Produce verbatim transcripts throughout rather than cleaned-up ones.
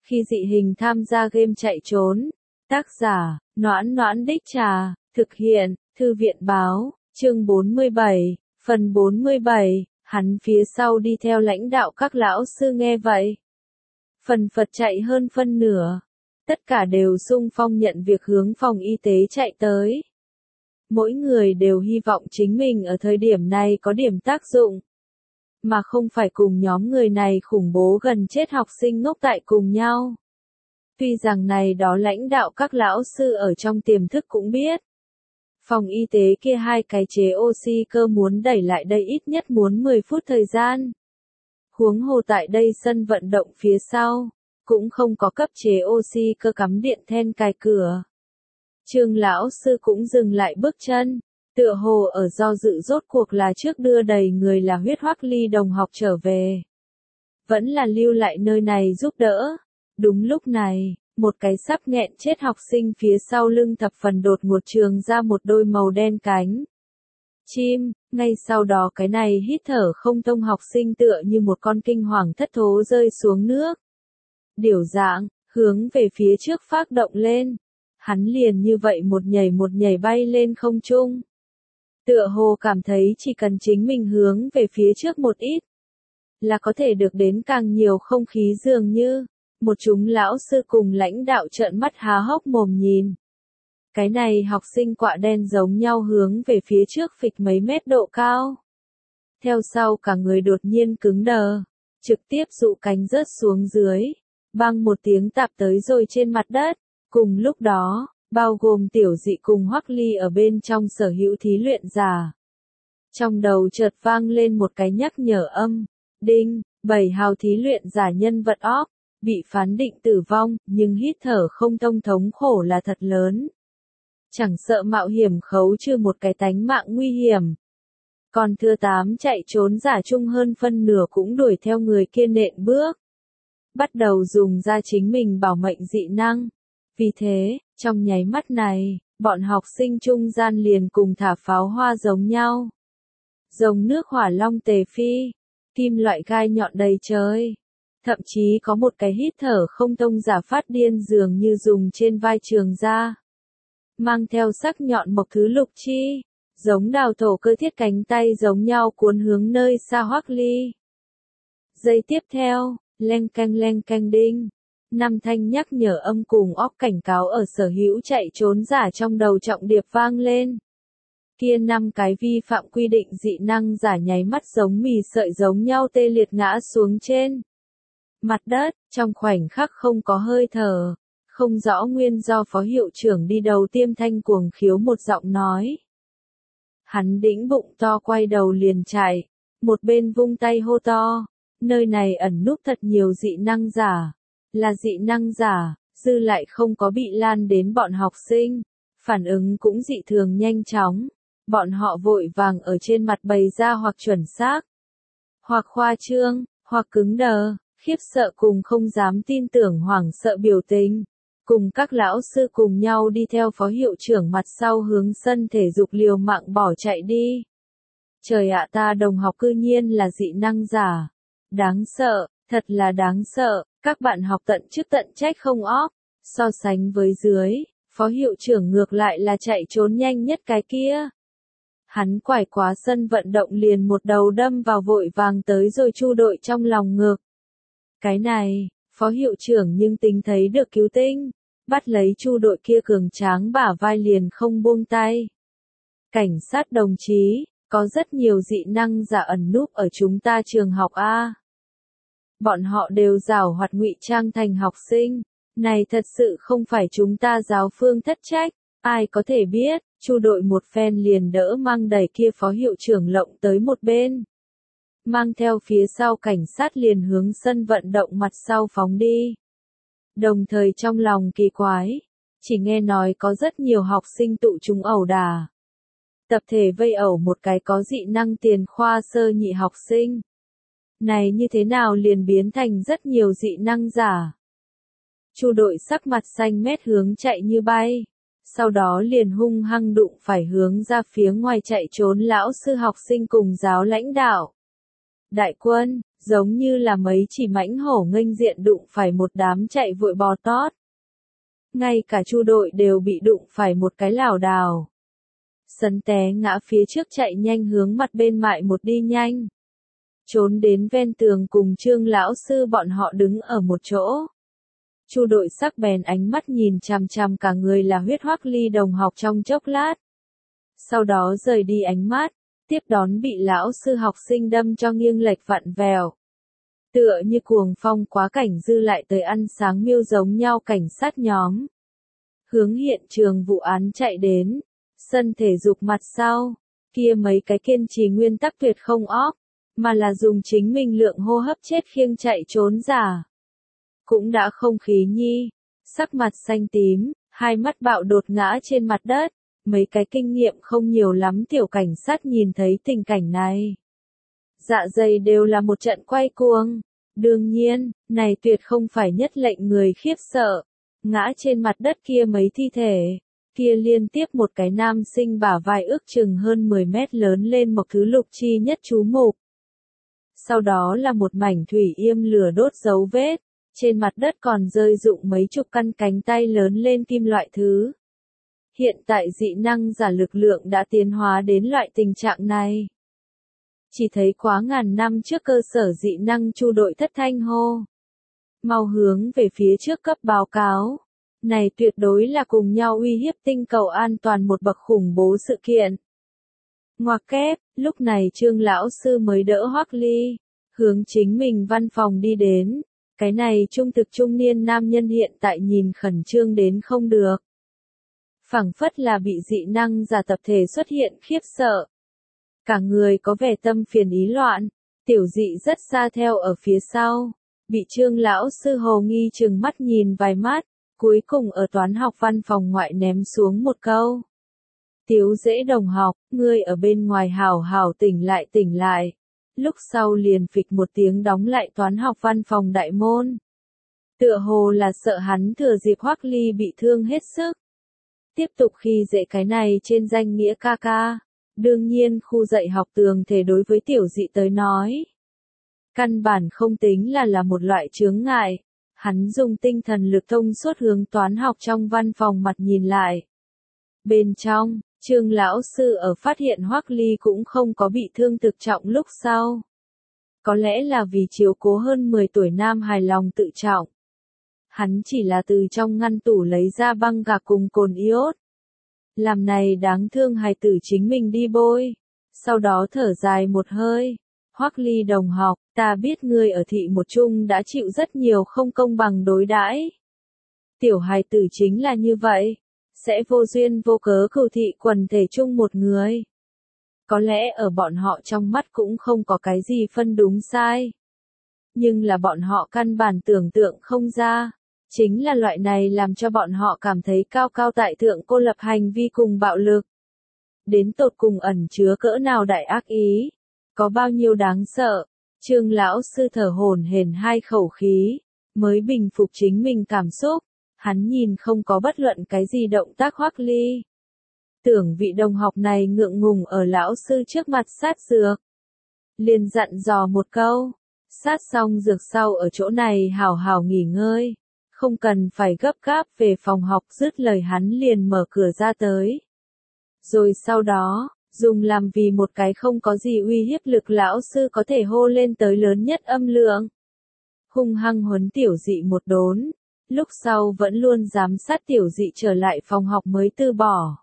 Khi dị hình tham gia game chạy trốn. Tác giả, Noãn Noãn Đích Trà, thực hiện, Thư viện báo, chương bốn mươi bảy, phần bốn mươi bảy, hắn phía sau đi theo lãnh đạo các lão sư nghe vậy. Phần phật chạy hơn phân nửa. Tất cả đều xung phong nhận việc hướng phòng y tế chạy tới. Mỗi người đều hy vọng chính mình ở thời điểm này có điểm tác dụng. Mà không phải cùng nhóm người này khủng bố gần chết học sinh ngốc tại cùng nhau. Tuy rằng này đó lãnh đạo các lão sư ở trong tiềm thức cũng biết. Phòng y tế kia hai cái chế oxy cơ muốn đẩy lại đây ít nhất muốn mười phút thời gian. Huống hồ tại đây sân vận động phía sau, cũng không có cấp chế oxy cơ cắm điện then cài cửa. Trương lão sư cũng dừng lại bước chân, tựa hồ ở do dự rốt cuộc là trước đưa đầy người là huyết hoắc ly đồng học trở về. Vẫn là lưu lại nơi này giúp đỡ. Đúng lúc này, một cái sắp nghẹn chết học sinh phía sau lưng thập phần đột ngột trường ra một đôi màu đen cánh. Chim, ngay sau đó cái này hít thở không thông học sinh tựa như một con kinh hoàng thất thố rơi xuống nước. Điểu dạng, hướng về phía trước phác động lên. Hắn liền như vậy một nhảy một nhảy bay lên không trung. Tựa hồ cảm thấy chỉ cần chính mình hướng về phía trước một ít, là có thể được đến càng nhiều không khí dường như. Một chúng lão sư cùng lãnh đạo trợn mắt há hốc mồm nhìn. Cái này học sinh quạ đen giống nhau hướng về phía trước phịch mấy mét độ cao. Theo sau cả người đột nhiên cứng đờ, trực tiếp dụ cánh rớt xuống dưới, bang một tiếng tạp tới rồi trên mặt đất. Cùng lúc đó, bao gồm tiểu dị cùng Hoắc Ly ở bên trong sở hữu thí luyện giả. Trong đầu chợt vang lên một cái nhắc nhở âm, đinh, bảy hào thí luyện giả nhân vật óp. Bị phán định tử vong, nhưng hít thở không thông thống khổ là thật lớn. Chẳng sợ mạo hiểm khấu trừ một cái tánh mạng nguy hiểm. Còn thừa tám chạy trốn giả chung hơn phân nửa cũng đuổi theo người kia nện bước. Bắt đầu dùng ra chính mình bảo mệnh dị năng. Vì thế, trong nháy mắt này, bọn học sinh trung gian liền cùng thả pháo hoa giống nhau. Rồng nước hỏa long tề phi, kim loại gai nhọn đầy trời. Thậm chí có một cái hít thở không thông giả phát điên dường như dùng trên vai trường ra. Mang theo sắc nhọn mộc thứ lục chi, giống đào thổ cơ thiết cánh tay giống nhau cuốn hướng nơi xa Hoắc Ly. Giây tiếp theo, leng canh leng canh đinh. Năm thanh nhắc nhở âm cùng óc cảnh cáo ở sở hữu chạy trốn giả trong đầu trọng điệp vang lên. Kia năm cái vi phạm quy định dị năng giả nháy mắt giống mì sợi giống nhau tê liệt ngã xuống trên mặt đất, trong khoảnh khắc không có hơi thở, không rõ nguyên do phó hiệu trưởng đi đầu tiêm thanh cuồng khiếu một giọng nói. Hắn đĩnh bụng to quay đầu liền chạy, một bên vung tay hô to, nơi này ẩn núp thật nhiều dị năng giả, là dị năng giả, dư lại không có bị lan đến bọn học sinh, phản ứng cũng dị thường nhanh chóng, bọn họ vội vàng ở trên mặt bày ra hoặc chuẩn xác, hoặc khoa trương, hoặc cứng đờ. Khiếp sợ cùng không dám tin tưởng hoảng sợ biểu tình, cùng các lão sư cùng nhau đi theo phó hiệu trưởng mặt sau hướng sân thể dục liều mạng bỏ chạy đi. Trời ạ, ta đồng học cư nhiên là dị năng giả. Đáng sợ, thật là đáng sợ, các bạn học tận chức tận trách không óp. So sánh với dưới, phó hiệu trưởng ngược lại là chạy trốn nhanh nhất cái kia. Hắn quải quá sân vận động liền một đầu đâm vào vội vàng tới rồi Chu đội trong lòng ngực. Cái này, phó hiệu trưởng nhưng tính thấy được cứu tinh, bắt lấy Chu đội kia cường tráng bả vai liền không buông tay. Cảnh sát đồng chí, có rất nhiều dị năng giả ẩn núp ở chúng ta trường học A. Bọn họ đều giảo hoạt ngụy trang thành học sinh, này thật sự không phải chúng ta giáo phương thất trách, ai có thể biết, Chu đội một phen liền đỡ mang đẩy kia phó hiệu trưởng lộng tới một bên. Mang theo phía sau cảnh sát liền hướng sân vận động mặt sau phóng đi. Đồng thời trong lòng kỳ quái, chỉ nghe nói có rất nhiều học sinh tụ chúng ẩu đả. Tập thể vây ẩu một cái có dị năng tiền khoa sơ nhị học sinh. Này như thế nào liền biến thành rất nhiều dị năng giả. Chu đội sắc mặt xanh mét hướng chạy như bay. Sau đó liền hung hăng đụng phải hướng ra phía ngoài chạy trốn lão sư học sinh cùng giáo lãnh đạo. Đại quân, giống như là mấy chỉ mãnh hổ nghênh diện đụng phải một đám chạy vội bò tót. Ngay cả Chu đội đều bị đụng phải một cái lảo đảo. Sấn té ngã phía trước chạy nhanh hướng mặt bên mại một đi nhanh. Trốn đến ven tường cùng Trương lão sư bọn họ đứng ở một chỗ. Chu đội sắc bén ánh mắt nhìn chằm chằm cả người là huyết Hoắc Ly đồng học trong chốc lát. Sau đó rời đi ánh mắt, tiếp đón bị lão sư học sinh đâm cho nghiêng lệch vặn vẹo. Tựa như cuồng phong quá cảnh dư lại tới ăn sáng miêu giống nhau cảnh sát nhóm. Hướng hiện trường vụ án chạy đến, sân thể dục mặt sau, kia mấy cái kiên trì nguyên tắc tuyệt không óp, mà là dùng chính mình lượng hô hấp chết khiêng chạy trốn giả. Cũng đã không khí nhi, sắc mặt xanh tím, hai mắt bạo đột ngã trên mặt đất, mấy cái kinh nghiệm không nhiều lắm tiểu cảnh sát nhìn thấy tình cảnh này. Dạ dày đều là một trận quay cuồng, đương nhiên, này tuyệt không phải nhất lệnh người khiếp sợ, ngã trên mặt đất kia mấy thi thể, kia liên tiếp một cái nam sinh bả vai ước chừng hơn mười mét lớn lên một thứ lục chi nhất chú mục. Sau đó là một mảnh thủy yêm lửa đốt dấu vết. Trên mặt đất còn rơi rụng mấy chục căn cánh tay lớn lên kim loại thứ. Hiện tại dị năng giả lực lượng đã tiến hóa đến loại tình trạng này. Chỉ thấy quá ngàn năm trước cơ sở dị năng Chu đội thất thanh hô. Mau hướng về phía trước cấp báo cáo. Này tuyệt đối là cùng nhau uy hiếp tinh cầu an toàn một bậc khủng bố sự kiện. Ngoặc kép, lúc này Trương lão sư mới đỡ Hoắc Ly, hướng chính mình văn phòng đi đến. Cái này trung thực trung niên nam nhân hiện tại nhìn khẩn trương đến không được. Phảng phất là bị dị năng giả tập thể xuất hiện khiếp sợ. Cả người có vẻ tâm phiền ý loạn, tiểu dị rất xa theo ở phía sau. Bị Trương lão sư hồ nghi chừng mắt nhìn vài mắt, cuối cùng ở toán học văn phòng ngoại ném xuống một câu. Tiếu dễ đồng học, ngươi ở bên ngoài hào hào tỉnh lại tỉnh lại. Lúc sau liền phịch một tiếng đóng lại toán học văn phòng đại môn. Tựa hồ là sợ hắn thừa dịp Hoắc Ly bị thương hết sức. Tiếp tục khi dễ cái này trên danh nghĩa ca ca. Đương nhiên khu dạy học tường thể đối với tiểu dị tới nói. Căn bản không tính là là một loại chướng ngại. Hắn dùng tinh thần lực thông suốt hướng toán học trong văn phòng mặt nhìn lại. Bên trong, Trương lão sư ở phát hiện Hoắc Ly cũng không có bị thương thực trọng lúc sau. Có lẽ là vì chiếu cố hơn mười tuổi nam hài lòng tự trọng. Hắn chỉ là từ trong ngăn tủ lấy ra băng gạc cùng cồn iốt. Làm này đáng thương hài tử chính mình đi bôi. Sau đó thở dài một hơi. Hoắc Ly đồng học, ta biết ngươi ở thị một chung đã chịu rất nhiều không công bằng đối đãi. Tiểu hài tử chính là như vậy. Sẽ vô duyên vô cớ cừu thị quần thể chung một người. Có lẽ ở bọn họ trong mắt cũng không có cái gì phân đúng sai. Nhưng là bọn họ căn bản tưởng tượng không ra. Chính là loại này làm cho bọn họ cảm thấy cao cao tại thượng cô lập hành vi cùng bạo lực. Đến tột cùng ẩn chứa cỡ nào đại ác ý. Có bao nhiêu đáng sợ. Trương lão sư thở hổn hển hai khẩu khí. Mới bình phục chính mình cảm xúc. Hắn nhìn không có bất luận cái gì động tác Hoắc Ly. Tưởng vị đồng học này ngượng ngùng ở lão sư trước mặt sát dược. Liền dặn dò một câu. Sát xong dược sau ở chỗ này hảo hảo nghỉ ngơi. Không cần phải gấp gáp về phòng học dứt lời hắn liền mở cửa ra tới. Rồi sau đó, dùng làm vì một cái không có gì uy hiếp lực lão sư có thể hô lên tới lớn nhất âm lượng. Hung hăng huấn tiểu dị một đốn. Lúc sau vẫn luôn giám sát tiểu dị trở lại phòng học mới từ bỏ.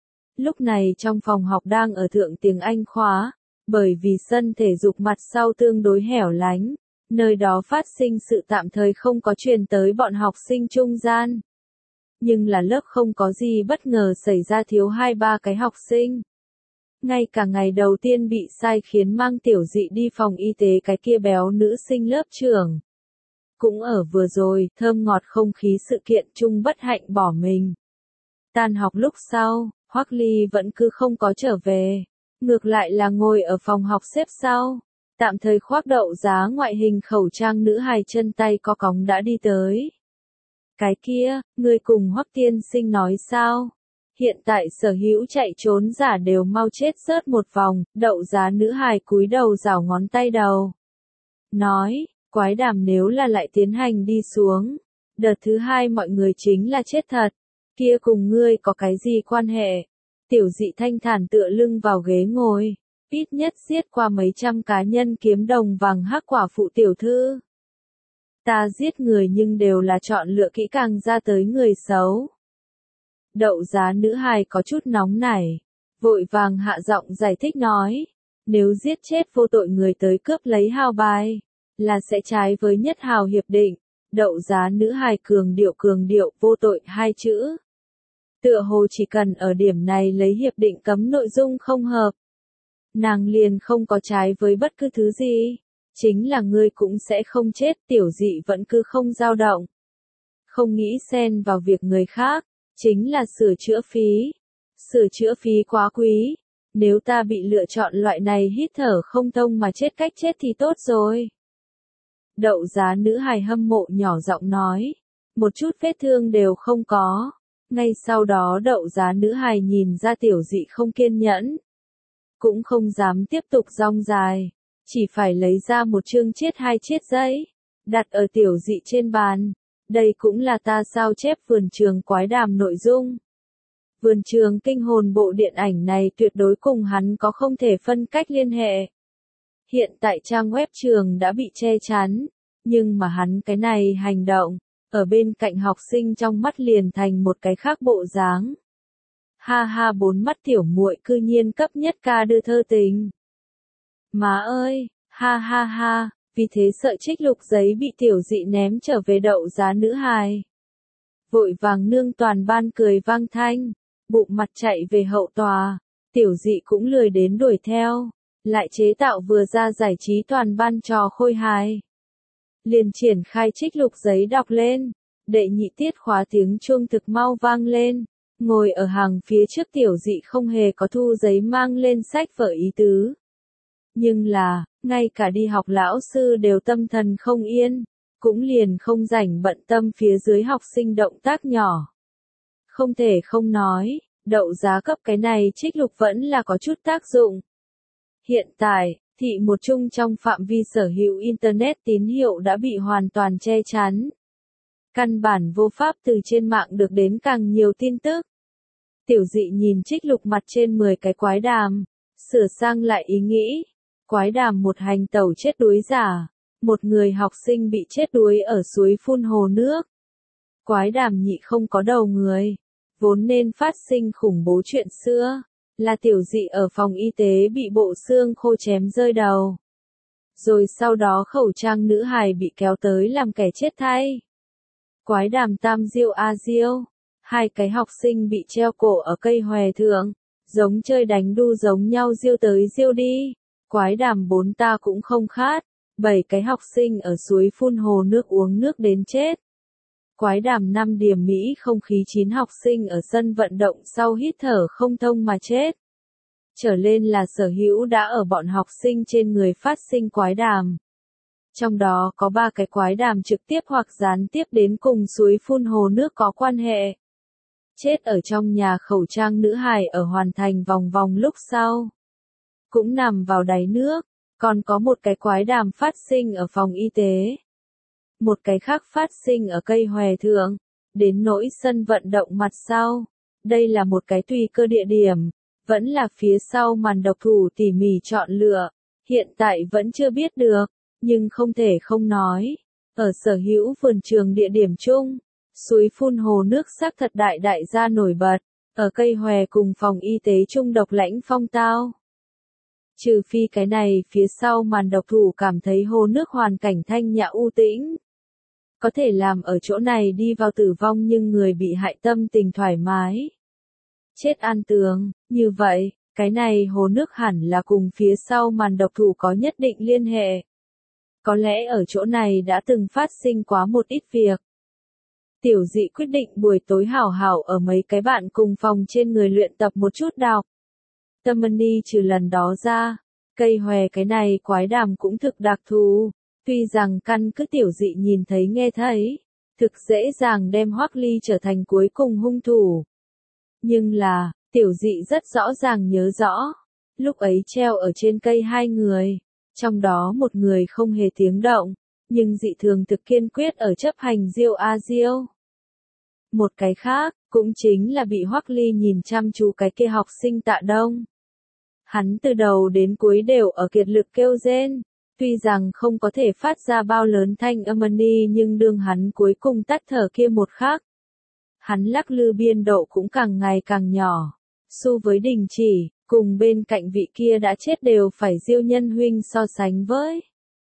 Lúc này trong phòng học đang ở thượng tiếng Anh khóa, bởi vì sân thể dục mặt sau tương đối hẻo lánh, nơi đó phát sinh sự tạm thời không có truyền tới bọn học sinh trung gian. Nhưng là lớp không có gì bất ngờ xảy ra thiếu hai ba cái học sinh. Ngay cả ngày đầu tiên bị sai khiến mang tiểu dị đi phòng y tế cái kia béo nữ sinh lớp trưởng. Cũng ở vừa rồi, thơm ngọt không khí sự kiện chung bất hạnh bỏ mình. Tan học lúc sau, Hoắc Ly vẫn cứ không có trở về. Ngược lại là ngồi ở phòng học xếp sau. Tạm thời khoác đậu giá ngoại hình khẩu trang nữ hài chân tay có cóng đã đi tới. Cái kia, người cùng Hoắc tiên sinh nói sao? Hiện tại sở hữu chạy trốn giả đều mau chết rớt một vòng, đậu giá nữ hài cúi đầu rảo ngón tay đầu. nói, quái đàm nếu là lại tiến hành đi xuống, đợt thứ hai mọi người chính là chết thật, kia cùng ngươi có cái gì quan hệ? Tiểu dị thanh thản tựa lưng vào ghế ngồi, ít nhất giết qua mấy trăm cá nhân kiếm đồng vàng hắc quả phụ tiểu thư. Ta giết người nhưng đều là chọn lựa kỹ càng ra tới người xấu. Đậu giá nữ hài có chút nóng nảy, vội vàng hạ giọng giải thích nói, nếu giết chết vô tội người tới cướp lấy hào bài, là sẽ trái với nhất hào hiệp định. Đậu giá nữ hài cường điệu cường điệu vô tội hai chữ. Tựa hồ chỉ cần ở điểm này lấy hiệp định cấm nội dung không hợp. Nàng liền không có trái với bất cứ thứ gì. Chính là ngươi cũng sẽ không chết, tiểu dị vẫn cứ không dao động. Không nghĩ xen vào việc người khác, chính là sửa chữa phí. Sửa chữa phí quá quý. Nếu ta bị lựa chọn loại này hít thở không thông mà chết cách chết thì tốt rồi. Đậu giá nữ hài hâm mộ nhỏ giọng nói. Một chút vết thương đều không có. Ngay sau đó đậu giá nữ hài nhìn ra tiểu dị không kiên nhẫn. Cũng không dám tiếp tục rong dài. Chỉ phải lấy ra một chương chết hai chiết giấy. Đặt ở tiểu dị trên bàn. Đây cũng là ta sao chép vườn trường quái đàm nội dung. Vườn trường kinh hồn bộ điện ảnh này tuyệt đối cùng hắn có không thể phân cách liên hệ. Hiện tại trang web trường đã bị che chắn, nhưng mà hắn cái này hành động, ở bên cạnh học sinh trong mắt liền thành một cái khác bộ dáng. Ha ha bốn mắt tiểu muội cư nhiên cấp nhất ca đưa thơ tình. Má ơi, ha ha ha, vì thế sợ trích lục giấy bị tiểu dị ném trở về đậu giá nữ hài. Vội vàng nương toàn ban cười vang thanh, bụng mặt chạy về hậu tòa, tiểu dị cũng lười đến đuổi theo. Lại chế tạo vừa ra giải trí toàn ban trò khôi hài. Liền triển khai trích lục giấy đọc lên, đệ nhị tiết khóa tiếng chuông thực mau vang lên, ngồi ở hàng phía trước tiểu dị không hề có thu giấy mang lên sách vở ý tứ. Nhưng là, ngay cả đi học lão sư đều tâm thần không yên, cũng liền không rảnh bận tâm phía dưới học sinh động tác nhỏ. Không thể không nói, đậu giá cấp cái này trích lục vẫn là có chút tác dụng. Hiện tại, thị một chung trong phạm vi sở hữu Internet tín hiệu đã bị hoàn toàn che chắn. Căn bản vô pháp từ trên mạng được đến càng nhiều tin tức. Tiểu dị nhìn trích lục mặt trên mười cái quái đàm, sửa sang lại ý nghĩ. Quái đàm một hành tẩu chết đuối giả, một người học sinh bị chết đuối ở suối phun hồ nước. Quái đàm nhị không có đầu người, vốn nên phát sinh khủng bố chuyện xưa. Là tiểu dị ở phòng y tế bị bộ xương khô chém rơi đầu. Rồi sau đó khẩu trang nữ hài bị kéo tới làm kẻ chết thay. Quái đàm tam diêu a diêu. Hai cái học sinh bị treo cổ ở cây hòe thượng. Giống chơi đánh đu giống nhau diêu tới diêu đi. Quái đàm bốn ta cũng không khát. Bảy cái học sinh ở suối phun hồ nước uống nước đến chết. Quái đàm năm điểm Mỹ không khí chín học sinh ở sân vận động sau hít thở không thông mà chết. Trở lên là sở hữu đã ở bọn học sinh trên người phát sinh quái đàm. Trong đó có ba cái quái đàm trực tiếp hoặc gián tiếp đến cùng suối phun hồ nước có quan hệ. Chết ở trong nhà khẩu trang nữ hài ở hoàn thành vòng vòng lúc sau. Cũng nằm vào đáy nước, còn có một cái quái đàm phát sinh ở phòng y tế. Một cái khác phát sinh ở cây hòe thượng, đến nỗi sân vận động mặt sau. Đây là một cái tùy cơ địa điểm, vẫn là phía sau màn độc thủ tỉ mỉ chọn lựa, hiện tại vẫn chưa biết được, nhưng không thể không nói. Ở sở hữu vườn trường địa điểm chung, suối phun hồ nước sắc thật đại đại gia nổi bật, ở cây hòe cùng phòng y tế chung độc lãnh phong tao. Trừ phi cái này phía sau màn độc thủ cảm thấy hồ nước hoàn cảnh thanh nhã u tĩnh. Có thể làm ở chỗ này đi vào tử vong nhưng người bị hại tâm tình thoải mái. Chết an tường, như vậy, cái này hồ nước hẳn là cùng phía sau màn độc thủ có nhất định liên hệ. Có lẽ ở chỗ này đã từng phát sinh quá một ít việc. Tiểu dị quyết định buổi tối hảo hảo ở mấy cái bạn cùng phòng trên người luyện tập một chút đọc. Tâm-ni trừ lần đó ra, cây hòe cái này quái đàm cũng thực đặc thù. Tuy rằng căn cứ tiểu dị nhìn thấy nghe thấy, thực dễ dàng đem Hoắc Ly trở thành cuối cùng hung thủ. Nhưng là, tiểu dị rất rõ ràng nhớ rõ, lúc ấy treo ở trên cây hai người, Trong đó một người không hề tiếng động, nhưng dị thường thực kiên quyết ở chấp hành Diêu A Diêu. Một cái khác, cũng chính là bị Hoắc Ly nhìn chăm chú cái kia học sinh Tạ Đông. Hắn từ đầu đến cuối đều ở kiệt lực kêu rên, tuy rằng không có thể phát ra bao lớn thanh âm ni nhưng đương hắn cuối cùng tắt thở kia một khắc. Hắn lắc lư biên độ cũng càng ngày càng nhỏ, xu với đình chỉ, cùng bên cạnh vị kia đã chết đều phải Diêu Nhân huynh so sánh với.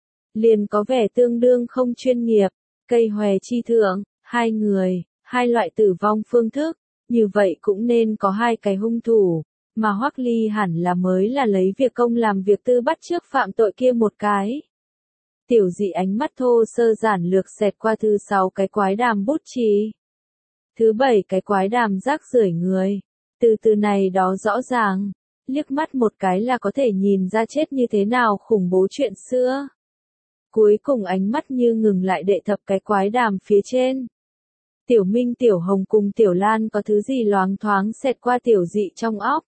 Liền có vẻ tương đương không chuyên nghiệp, cây hòe chi thượng, hai người, hai loại tử vong phương thức, như vậy cũng nên có hai cái hung thủ, mà Hoắc Ly hẳn là mới là lấy việc công làm việc tư bắt chước phạm tội kia một cái. Tiểu Dị ánh mắt thô sơ giản lược xẹt qua thứ sáu cái quái đàm bút chì. Thứ bảy cái quái đàm rác rưởi người. Từ từ này đó rõ ràng, liếc mắt một cái là có thể nhìn ra chết như thế nào khủng bố chuyện xưa. Cuối cùng ánh mắt như ngừng lại đệ thập cái quái đàm phía trên. Tiểu Minh Tiểu Hồng cùng Tiểu Lan có thứ gì loáng thoáng xẹt qua Tiểu Dị trong óc.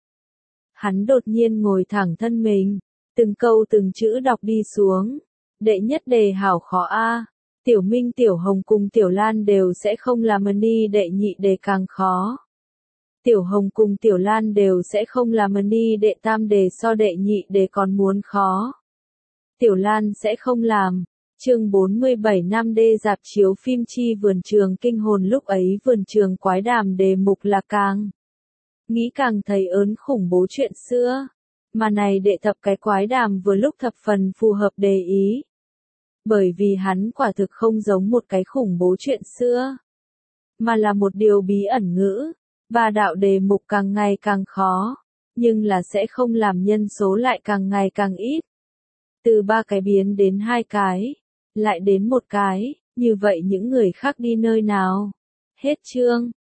Hắn đột nhiên ngồi thẳng thân mình, từng câu từng chữ đọc đi xuống. Đệ nhất đề hảo khó a. Tiểu Minh Tiểu Hồng cùng Tiểu Lan đều sẽ không làm ni, đệ nhị đề càng khó. Tiểu Hồng cùng Tiểu Lan đều sẽ không làm ni, đệ tam đề so đệ nhị đề còn muốn khó. Tiểu Lan sẽ không làm. Chương bốn mươi bảy năm đê dạp chiếu phim chi vườn trường kinh hồn, lúc ấy vườn trường quái đàm đề mục là càng nghĩ càng thấy ớn khủng bố chuyện xưa, mà này đệ thập cái quái đàm vừa lúc thập phần phù hợp đề ý. Bởi vì hắn quả thực không giống một cái khủng bố chuyện xưa, mà là một điều bí ẩn ngữ, và đạo đề mục càng ngày càng khó, nhưng là sẽ không làm nhân số lại càng ngày càng ít. Từ ba cái biến đến hai cái, lại đến một cái, như vậy những người khác đi nơi nào? Hết chương.